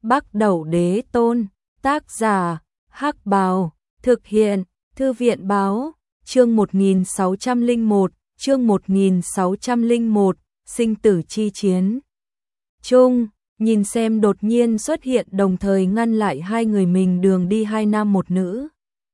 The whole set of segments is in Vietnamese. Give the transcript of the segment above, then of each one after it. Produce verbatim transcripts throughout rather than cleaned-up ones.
Bắc Đẩu Đế Tôn, tác giả, Hắc Bào, thực hiện, Thư viện báo, chương một nghìn sáu trăm lẻ một, chương một nghìn sáu trăm lẻ một, sinh tử chi chiến. Trung, nhìn xem đột nhiên xuất hiện đồng thời ngăn lại hai người mình đường đi hai nam một nữ.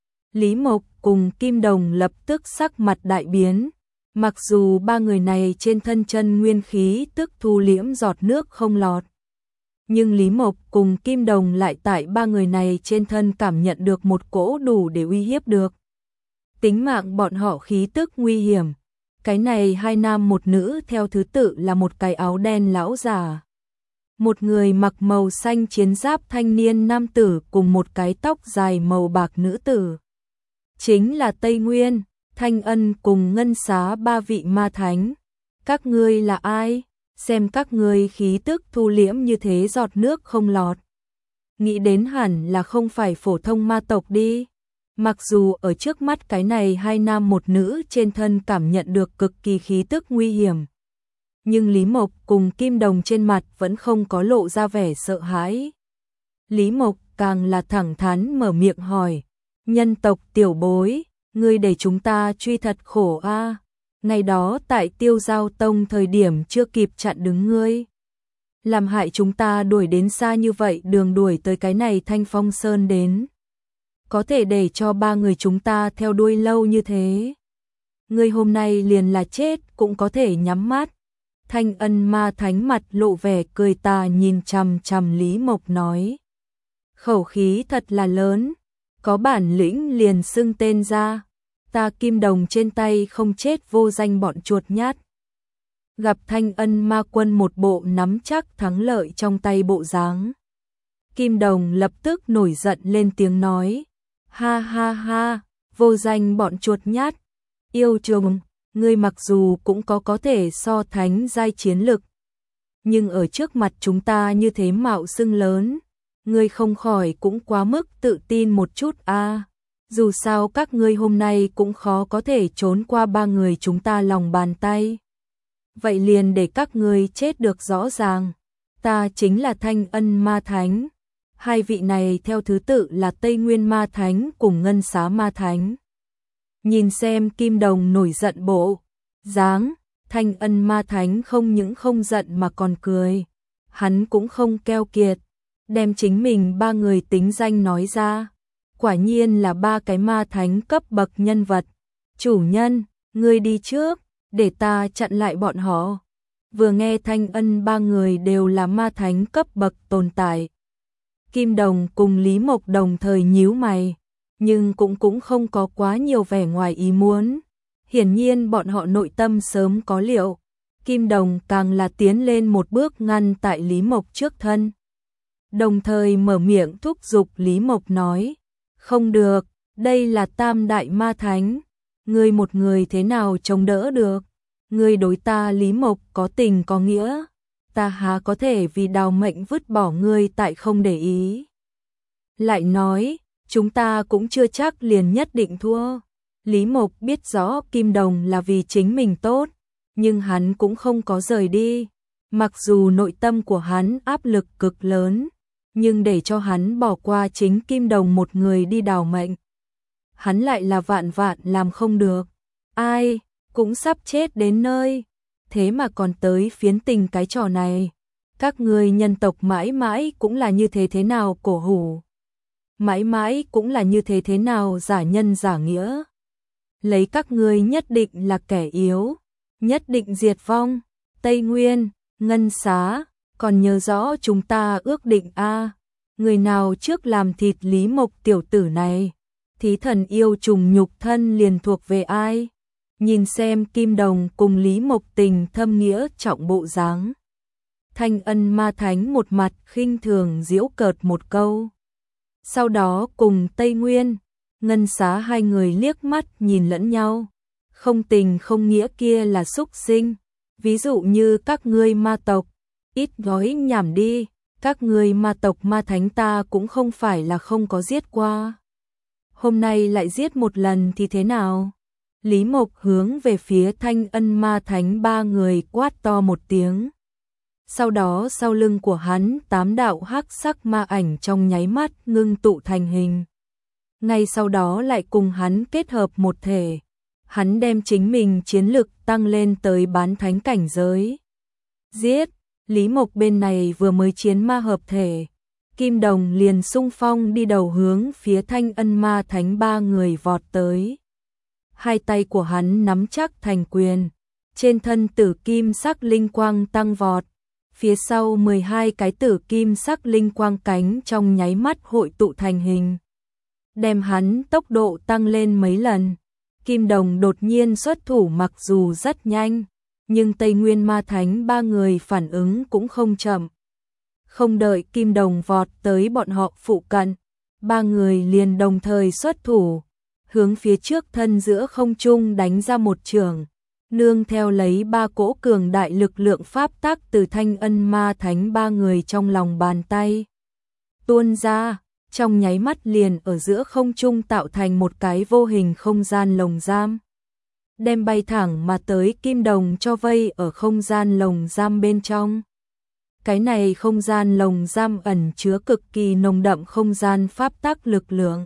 Lý Mộc cùng Kim Đồng lập tức sắc mặt đại biến, mặc dù ba người này trên thân chân nguyên khí tức thu liễm giọt nước không lọt. Nhưng Lý Mộc cùng Kim Đồng lại tại ba người này trên thân cảm nhận được một cỗ đủ để uy hiếp được tính mạng bọn họ khí tức nguy hiểm. Cái này hai nam một nữ theo thứ tự là một cái áo đen lão già, một người mặc màu xanh chiến giáp thanh niên nam tử cùng một cái tóc dài màu bạc nữ tử. Chính là Tây Nguyên, Thanh Ân cùng Ngân Xá ba vị ma thánh. Các ngươi là ai? Xem các ngươi khí tức thu liễm như thế giọt nước không lọt. Nghĩ đến hẳn là không phải phổ thông ma tộc đi. Mặc dù ở trước mắt cái này hai nam một nữ trên thân cảm nhận được cực kỳ khí tức nguy hiểm, nhưng Lý Mộc cùng Kim Đồng trên mặt vẫn không có lộ ra vẻ sợ hãi. Lý Mộc càng là thẳng thắn mở miệng hỏi, nhân tộc tiểu bối, ngươi để chúng ta truy thật khổ a. À. Ngày đó tại Tiêu Giao Tông thời điểm chưa kịp chặn đứng ngươi, làm hại chúng ta đuổi đến xa như vậy, đường đuổi tới cái này Thanh Phong Sơn đến. Có thể để cho ba người chúng ta theo đuôi lâu như thế. Ngươi hôm nay liền là chết cũng có thể nhắm mắt. Thanh Ân ma thánh mặt lộ vẻ cười tà nhìn chằm chằm Lý Mộc nói. Khẩu khí thật là lớn, có bản lĩnh liền xưng tên ra. Ta Kim Đồng trên tay không chết vô danh bọn chuột nhát. Gặp Thanh Ân ma quân một bộ nắm chắc thắng lợi trong tay bộ dáng, Kim Đồng lập tức nổi giận lên tiếng nói. Ha ha ha, vô danh bọn chuột nhát, yêu trùng, ngươi mặc dù cũng có có thể so thánh giai chiến lực, nhưng ở trước mặt chúng ta như thế mạo xưng lớn, ngươi không khỏi cũng quá mức tự tin một chút a. À. Dù sao các ngươi hôm nay cũng khó có thể trốn qua ba người chúng ta lòng bàn tay. Vậy liền để các ngươi chết được rõ ràng. Ta chính là Thanh Ân ma thánh. Hai vị này theo thứ tự là Tây Nguyên ma thánh cùng Ngân Xá ma thánh. Nhìn xem Kim Đồng nổi giận bộ dáng, Thanh Ân ma thánh không những không giận mà còn cười. Hắn cũng không keo kiệt, đem chính mình ba người tính danh nói ra. Quả nhiên là ba cái ma thánh cấp bậc nhân vật. Chủ nhân, ngươi đi trước, để ta chặn lại bọn họ. Vừa nghe Thanh Ân ba người đều là ma thánh cấp bậc tồn tại, Kim Đồng cùng Lý Mộc đồng thời nhíu mày, nhưng cũng cũng không có quá nhiều vẻ ngoài ý muốn. Hiển nhiên bọn họ nội tâm sớm có liệu. Kim Đồng càng là tiến lên một bước ngăn tại Lý Mộc trước thân, đồng thời mở miệng thúc giục Lý Mộc nói. Không được, đây là tam đại ma thánh, ngươi một người thế nào chống đỡ được? Ngươi đối ta Lý Mộc có tình có nghĩa, ta há có thể vì đào mệnh vứt bỏ ngươi tại không để ý. Lại nói, chúng ta cũng chưa chắc liền nhất định thua. Lý Mộc biết rõ Kim Đồng là vì chính mình tốt, nhưng hắn cũng không có rời đi. Mặc dù nội tâm của hắn áp lực cực lớn, nhưng để cho hắn bỏ qua chính Kim Đồng một người đi đào mệnh, hắn lại là vạn vạn làm không được. Ai, cũng sắp chết đến nơi, thế mà còn tới phiến tình cái trò này. Các ngươi nhân tộc mãi mãi cũng là như thế thế nào cổ hủ, mãi mãi cũng là như thế thế nào giả nhân giả nghĩa. Lấy các ngươi nhất định là kẻ yếu, nhất định diệt vong. Tây Nguyên, Ngân Xá, còn nhớ rõ chúng ta ước định a à, người nào trước làm thịt Lý Mộc tiểu tử này, thí thần yêu trùng nhục thân liền thuộc về ai. Nhìn xem Kim Đồng cùng Lý Mộc tình thâm nghĩa trọng bộ dáng, Thanh Ân ma thánh một mặt khinh thường giễu cợt một câu. Sau đó cùng Tây Nguyên, Ngân Xá hai người liếc mắt nhìn lẫn nhau. Không tình không nghĩa kia là súc sinh. Ví dụ như các ngươi ma tộc, ít gói nhảm đi, các ngươi ma tộc ma thánh ta cũng không phải là không có giết qua. Hôm nay lại giết một lần thì thế nào? Lý Mộc hướng về phía Thanh Ân ma thánh ba người quát to một tiếng. Sau đó sau lưng của hắn tám đạo hắc sắc ma ảnh trong nháy mắt ngưng tụ thành hình. Ngay sau đó lại cùng hắn kết hợp một thể. Hắn đem chính mình chiến lực tăng lên tới bán thánh cảnh giới. Giết, Lý Mộc bên này vừa mới chiến ma hợp thể. Kim Đồng liền xung phong đi đầu hướng phía Thanh Ân Ma Thánh ba người vọt tới. Hai tay của hắn nắm chắc thành quyền. Trên thân tử kim sắc linh quang tăng vọt. Phía sau mười hai cái tử kim sắc linh quang cánh trong nháy mắt hội tụ thành hình. Đem hắn tốc độ tăng lên mấy lần. Kim Đồng đột nhiên xuất thủ mặc dù rất nhanh, nhưng Tây Nguyên Ma Thánh ba người phản ứng cũng không chậm. Không đợi Kim Đồng vọt tới bọn họ phụ cận, ba người liền đồng thời xuất thủ, hướng phía trước thân giữa không trung đánh ra một chưởng, nương theo lấy ba cỗ cường đại lực lượng pháp tắc từ Thanh Ân Ma Thánh ba người trong lòng bàn tay tuôn ra, trong nháy mắt liền ở giữa không trung tạo thành một cái vô hình không gian lồng giam, đem bay thẳng mà tới Kim Đồng cho vây ở không gian lồng giam bên trong. Cái này không gian lồng giam ẩn chứa cực kỳ nồng đậm không gian pháp tắc lực lượng.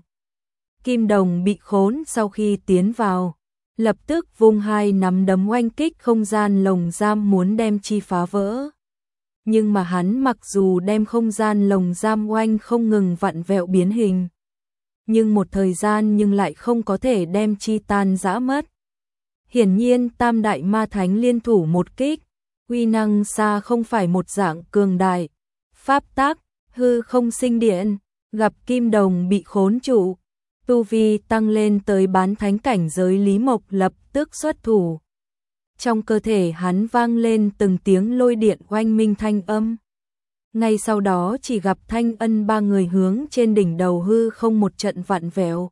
Kim Đồng bị khốn sau khi tiến vào, lập tức vung hai nắm đấm oanh kích không gian lồng giam muốn đem chi phá vỡ. Nhưng mà hắn mặc dù đem không gian lồng giam oanh không ngừng vặn vẹo biến hình, nhưng một thời gian nhưng lại không có thể đem chi tan rã mất. Hiển nhiên Tam Đại Ma Thánh liên thủ một kích, uy năng xa không phải một dạng cường đại. Pháp tắc, hư không sinh điện, gặp Kim Đồng bị khốn trụ, tu vi tăng lên tới bán thánh cảnh giới, Lý Mộc lập tức xuất thủ. Trong cơ thể hắn vang lên từng tiếng lôi điện oanh minh thanh âm. Ngay sau đó chỉ gặp Thanh Ân ba người hướng trên đỉnh đầu hư không một trận vặn vẹo.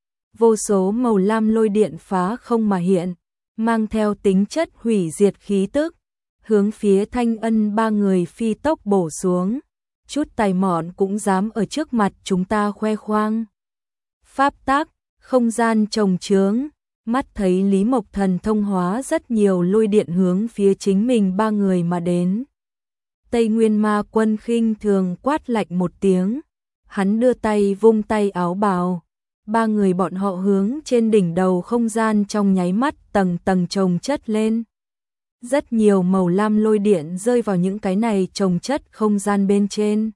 Vô số màu lam lôi điện phá không mà hiện, mang theo tính chất hủy diệt khí tức, hướng phía Thanh Ân ba người phi tốc bổ xuống. Chút tài mọn cũng dám ở trước mặt chúng ta khoe khoang. Pháp tắc, không gian trồng chướng, mắt thấy Lý Mộc thần thông hóa rất nhiều lôi điện hướng phía chính mình ba người mà đến. Tây Nguyên Ma Quân khinh thường quát lạnh một tiếng, hắn đưa tay vung tay áo bào, ba người bọn họ hướng trên đỉnh đầu không gian trong nháy mắt tầng tầng chồng chất lên. Rất nhiều màu lam lôi điện rơi vào những cái này chồng chất không gian bên trên.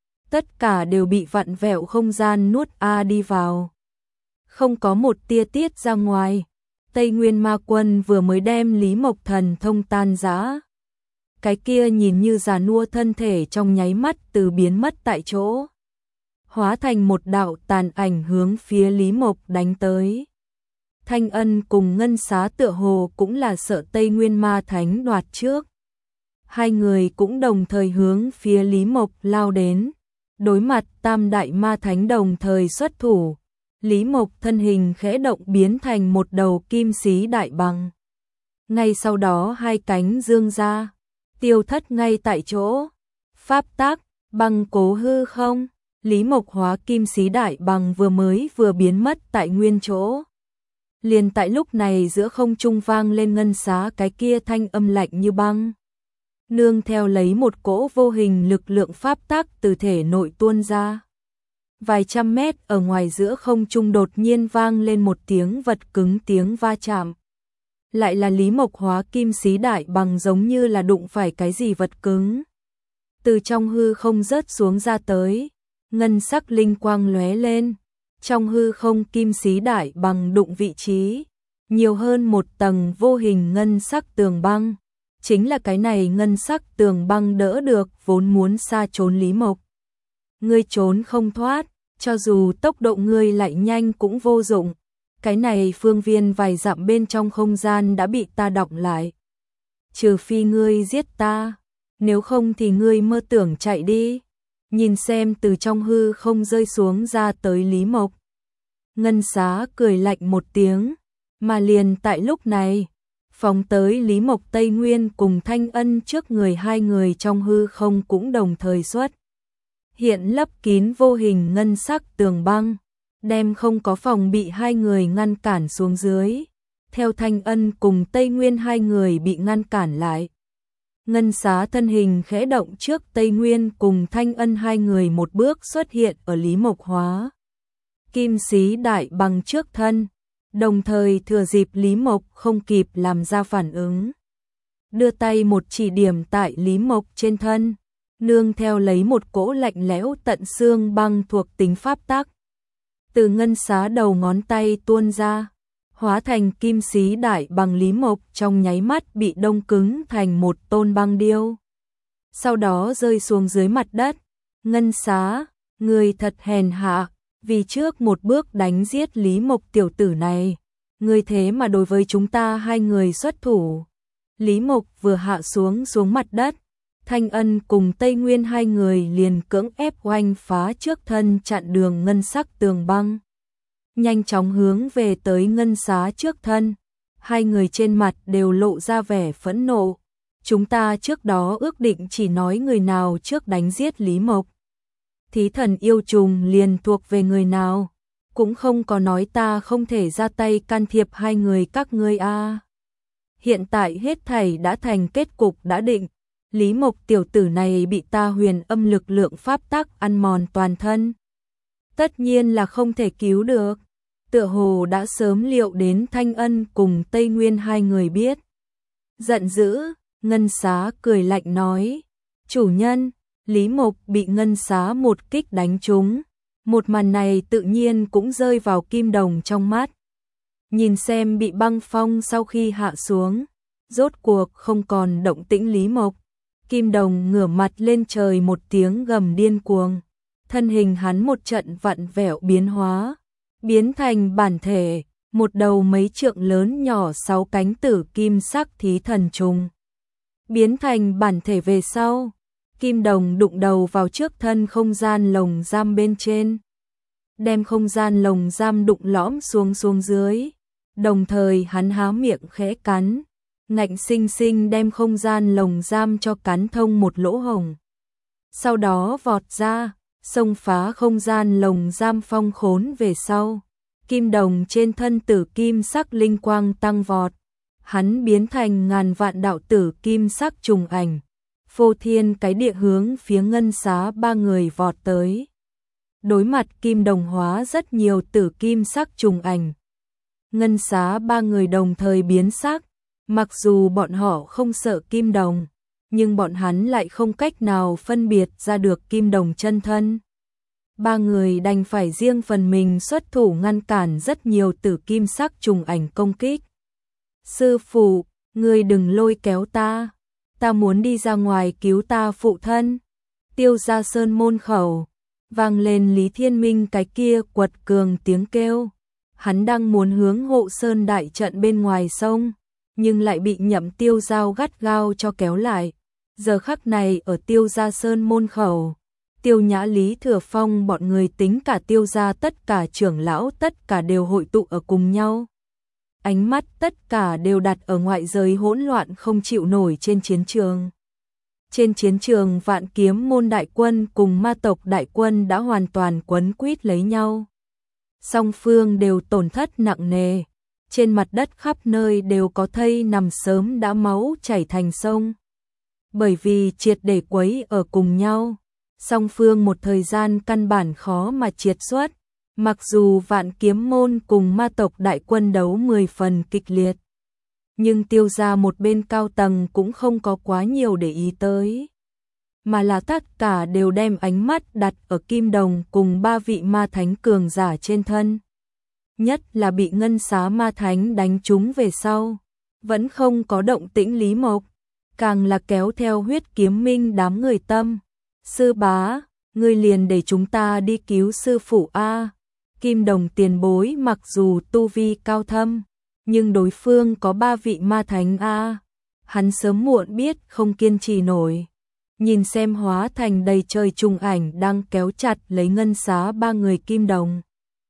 Tất cả đều bị vặn vẹo không gian nuốt a đi vào. Không có một tia tiết ra ngoài. Tây Nguyên Ma Quân vừa mới đem Lý Mộc thần thông tan rã. Cái kia nhìn như già nua thân thể trong nháy mắt từ biến mất tại chỗ, hóa thành một đạo tàn ảnh hướng phía Lý Mộc đánh tới. Thanh Ân cùng Ngân Xá tựa hồ cũng là sợ Tây Nguyên Ma Thánh đoạt trước. Hai người cũng đồng thời hướng phía Lý Mộc lao đến. Đối mặt Tam Đại Ma Thánh đồng thời xuất thủ, Lý Mộc thân hình khẽ động biến thành một đầu kim xí đại bằng. Ngay sau đó hai cánh dương ra, tiêu thất ngay tại chỗ. Pháp tắc, băng cố hư không, Lý Mộc hóa kim xí đại bằng vừa mới vừa biến mất tại nguyên chỗ. Liền tại lúc này giữa không trung vang lên Ngân Xá cái kia thanh âm lạnh như băng. Nương theo lấy một cỗ vô hình lực lượng pháp tắc từ thể nội tuôn ra. Vài trăm mét ở ngoài giữa không trung đột nhiên vang lên một tiếng vật cứng tiếng va chạm. Lại là Lý Mộc hóa kim xí đại bằng giống như là đụng phải cái gì vật cứng. Từ trong hư không rớt xuống ra tới, ngân sắc linh quang lóe lên. Trong hư không kim xí đại bằng đụng vị trí, nhiều hơn một tầng vô hình ngân sắc tường băng. Chính là cái này ngân sắc tường băng đỡ được vốn muốn xa trốn Lý Mộc. Ngươi trốn không thoát, cho dù tốc độ ngươi lại nhanh cũng vô dụng. Cái này phương viên vài dặm bên trong không gian đã bị ta đọng lại. Trừ phi ngươi giết ta, nếu không thì ngươi mơ tưởng chạy đi. Nhìn xem từ trong hư không rơi xuống ra tới Lý Mộc. Ngân Xá cười lạnh một tiếng, mà liền tại lúc này, phóng tới Lý Mộc Tây Nguyên cùng Thanh Ân trước người hai người trong hư không cũng đồng thời xuất. Hiện lấp kín vô hình ngân sắc tường băng, đem không có phòng bị hai người ngăn cản xuống dưới. Theo Thanh Ân cùng Tây Nguyên hai người bị ngăn cản lại. Ngân Xá thân hình khẽ động trước Tây Nguyên cùng Thanh Ân hai người một bước xuất hiện ở Lý Mộc Hóa. Kim xí đại bằng trước thân, đồng thời thừa dịp Lý Mộc không kịp làm ra phản ứng. Đưa tay một chỉ điểm tại Lý Mộc trên thân, nương theo lấy một cỗ lạnh lẽo tận xương băng thuộc tính pháp tắc. Từ Ngân Xá đầu ngón tay tuôn ra, hóa thành kim xí đại bằng Lý Mộc trong nháy mắt bị đông cứng thành một tôn băng điêu. Sau đó rơi xuống dưới mặt đất. Ngân Xá, người thật hèn hạ, vì trước một bước đánh giết Lý Mộc tiểu tử này, người thế mà đối với chúng ta hai người xuất thủ. Lý Mộc vừa hạ xuống xuống mặt đất, Thanh Ân cùng Tây Nguyên hai người liền cưỡng ép oanh phá trước thân chặn đường ngân sắc tường băng. Nhanh chóng hướng về tới Ngân Xá trước thân, hai người trên mặt đều lộ ra vẻ phẫn nộ. Chúng ta trước đó ước định chỉ nói người nào trước đánh giết Lý Mộc. Thí thần yêu trùng liền thuộc về người nào, cũng không có nói ta không thể ra tay can thiệp hai người các ngươi a. Hiện tại hết thảy đã thành kết cục đã định, Lý Mộc tiểu tử này bị ta huyền âm lực lượng pháp tắc ăn mòn toàn thân. Tất nhiên là không thể cứu được, tựa hồ đã sớm liệu đến Thanh Ân cùng Tây Nguyên hai người biết. Giận dữ, Ngân Xá cười lạnh nói, chủ nhân, Lý Mộc bị Ngân Xá một kích đánh trúng. Một màn này tự nhiên cũng rơi vào Kim Đồng trong mắt. Nhìn xem bị băng phong sau khi hạ xuống, rốt cuộc không còn động tĩnh Lý Mộc. Kim Đồng ngửa mặt lên trời một tiếng gầm điên cuồng. Thân hình hắn một trận vặn vẹo biến hóa, biến thành bản thể, một đầu mấy trượng lớn nhỏ sáu cánh tử kim sắc thí thần trùng. Biến thành bản thể về sau, Kim Đồng đụng đầu vào trước thân không gian lồng giam bên trên, đem không gian lồng giam đụng lõm xuống xuống dưới, đồng thời hắn há miệng khẽ cắn, ngạnh sinh sinh đem không gian lồng giam cho cắn thông một lỗ hổng. Sau đó vọt ra, xông phá không gian lồng giam phong khốn về sau. Kim Đồng trên thân tử kim sắc linh quang tăng vọt, hắn biến thành ngàn vạn đạo tử kim sắc trùng ảnh, phô thiên cái địa hướng phía Ngân Xá ba người vọt tới. Đối mặt Kim Đồng hóa rất nhiều tử kim sắc trùng ảnh, Ngân Xá ba người đồng thời biến sắc. Mặc dù bọn họ không sợ Kim Đồng, nhưng bọn hắn lại không cách nào phân biệt ra được Kim Đồng chân thân. Ba người đành phải riêng phần mình xuất thủ ngăn cản rất nhiều tử kim sắc trùng ảnh công kích. Sư phụ, ngươi đừng lôi kéo ta, ta muốn đi ra ngoài cứu ta phụ thân. Tiêu Gia Sơn môn khẩu, vang lên Lý Thiên Minh cái kia quật cường tiếng kêu. Hắn đang muốn hướng hộ sơn đại trận bên ngoài sông, nhưng lại bị Nhậm Tiêu Giao gắt gao cho kéo lại. Giờ khắc này ở Tiêu Gia Sơn môn khẩu, Tiêu Nhã, Lý Thừa Phong bọn người tính cả Tiêu gia tất cả trưởng lão tất cả đều hội tụ ở cùng nhau. Ánh mắt tất cả đều đặt ở ngoại giới hỗn loạn không chịu nổi trên chiến trường. Trên chiến trường Vạn Kiếm môn đại quân cùng Ma tộc đại quân đã hoàn toàn quấn quýt lấy nhau. Song phương đều tổn thất nặng nề, trên mặt đất khắp nơi đều có thây nằm sớm đã máu chảy thành sông. Bởi vì triệt để quấy ở cùng nhau, song phương một thời gian căn bản khó mà triệt xuất. Mặc dù Vạn Kiếm môn cùng Ma tộc đại quân đấu mười phần kịch liệt, nhưng Tiêu gia một bên cao tầng cũng không có quá nhiều để ý tới, mà là tất cả đều đem ánh mắt đặt ở Kim Đồng cùng ba vị ma thánh cường giả trên thân. Nhất là bị Ngân Xá ma thánh đánh trúng về sau, vẫn không có động tĩnh Lý Mộc, càng là kéo theo Huyết Kiếm Minh đám người tâm. Sư bá, ngươi liền để chúng ta đi cứu sư phụ a. Kim Đồng tiền bối mặc dù tu vi cao thâm, nhưng đối phương có ba vị ma thánh a, hắn sớm muộn biết không kiên trì nổi. Nhìn xem hóa thành đầy trời trùng ảnh đang kéo chặt lấy Ngân Xá ba người Kim Đồng,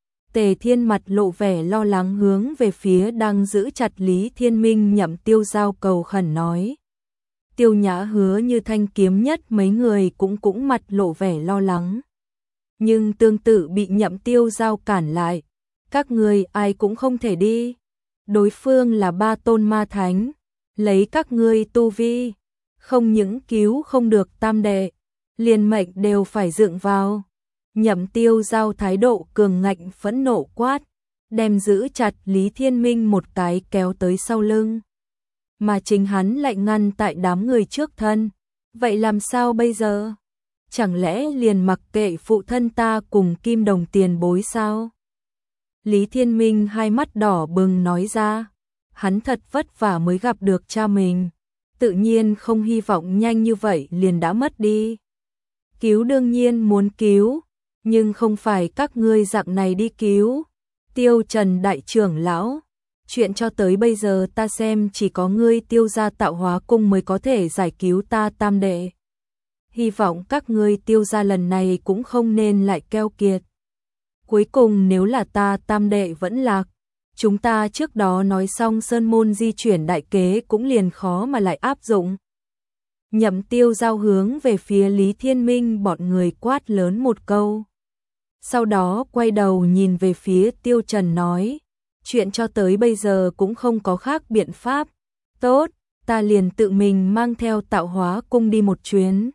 Tề Thiên mặt lộ vẻ lo lắng hướng về phía đang giữ chặt Lý Thiên Minh Nhậm Tiêu Giao cầu khẩn nói. Tiêu Nhã, Hứa Như Thanh Kiếm Nhất mấy người cũng cũng mặt lộ vẻ lo lắng, nhưng tương tự bị Nhậm Tiêu Giao cản lại. Các người ai cũng không thể đi, đối phương là ba tôn ma thánh, lấy các ngươi tu vi, không những cứu không được tam đệ, liền mệnh đều phải dựng vào. Nhậm Tiêu Giao thái độ cường ngạnh phẫn nộ quát, đem giữ chặt Lý Thiên Minh một cái kéo tới sau lưng. Mà chính hắn lại ngăn tại đám người trước thân. Vậy làm sao bây giờ? Chẳng lẽ liền mặc kệ phụ thân ta cùng Kim Đồng tiền bối sao? Lý Thiên Minh hai mắt đỏ bừng nói ra, hắn thật vất vả mới gặp được cha mình, tự nhiên không hy vọng nhanh như vậy liền đã mất đi. Cứu đương nhiên muốn cứu, nhưng không phải các ngươi dạng này đi cứu. Tiêu Trần đại trưởng lão, chuyện cho tới bây giờ ta xem chỉ có ngươi Tiêu gia Tạo Hóa cung mới có thể giải cứu ta tam đệ. Hy vọng các ngươi Tiêu gia lần này cũng không nên lại keo kiệt. Cuối cùng nếu là ta tam đệ vẫn lạc, chúng ta trước đó nói xong sơn môn di chuyển đại kế cũng liền khó mà lại áp dụng. Nhậm Tiêu Giao hướng về phía Lý Thiên Minh bọn người quát lớn một câu. Sau đó quay đầu nhìn về phía Tiêu Trần nói, chuyện cho tới bây giờ cũng không có khác biện pháp. Tốt, ta liền tự mình mang theo Tạo Hóa cung đi một chuyến.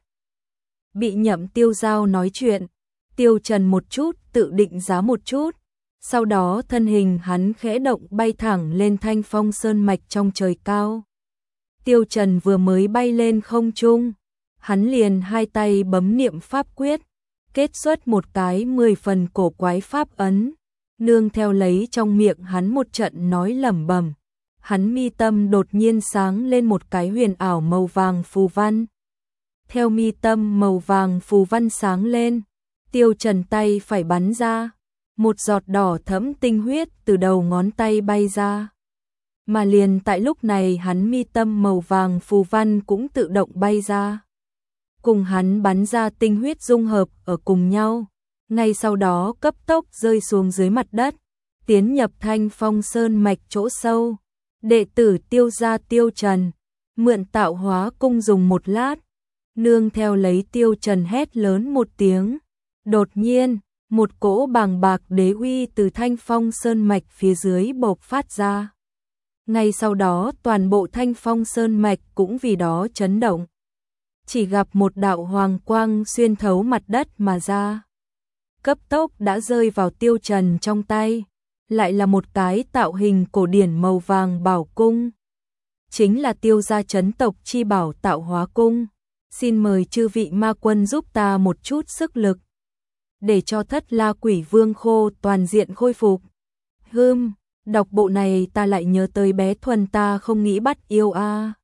Bị Nhậm Tiêu Giao nói chuyện, Tiêu Trần một chút tự định giá một chút, sau đó thân hình hắn khẽ động bay thẳng lên Thanh Phong Sơn mạch trong trời cao. Tiêu Trần vừa mới bay lên không trung, hắn liền hai tay bấm niệm pháp quyết, kết xuất một cái mười phần cổ quái pháp ấn, nương theo lấy trong miệng hắn một trận nói lẩm bẩm, hắn mi tâm đột nhiên sáng lên một cái huyền ảo màu vàng phù văn. Theo mi tâm màu vàng phù văn sáng lên, Tiêu Trần tay phải bắn ra, một giọt đỏ thẫm tinh huyết từ đầu ngón tay bay ra. Mà liền tại lúc này hắn mi tâm màu vàng phù văn cũng tự động bay ra. Cùng hắn bắn ra tinh huyết dung hợp ở cùng nhau, ngay sau đó cấp tốc rơi xuống dưới mặt đất, tiến nhập Thanh Phong Sơn mạch chỗ sâu. Đệ tử Tiêu gia Tiêu Trần, mượn Tạo Hóa cung dùng một lát, nương theo lấy Tiêu Trần hét lớn một tiếng. Đột nhiên, một cỗ bàng bạc đế uy từ Thanh Phong Sơn mạch phía dưới bộc phát ra. Ngay sau đó toàn bộ Thanh Phong Sơn mạch cũng vì đó chấn động. Chỉ gặp một đạo hoàng quang xuyên thấu mặt đất mà ra. Cấp tốc đã rơi vào Tiêu Trần trong tay, lại là một cái tạo hình cổ điển màu vàng bảo cung. Chính là Tiêu gia chấn tộc chi bảo Tạo Hóa cung. Xin mời chư vị ma quân giúp ta một chút sức lực, để cho Thất La Quỷ Vương Khô toàn diện khôi phục. Hừm, đọc bộ này ta lại nhớ tới bé Thuần ta không nghĩ bắt yêu a. À.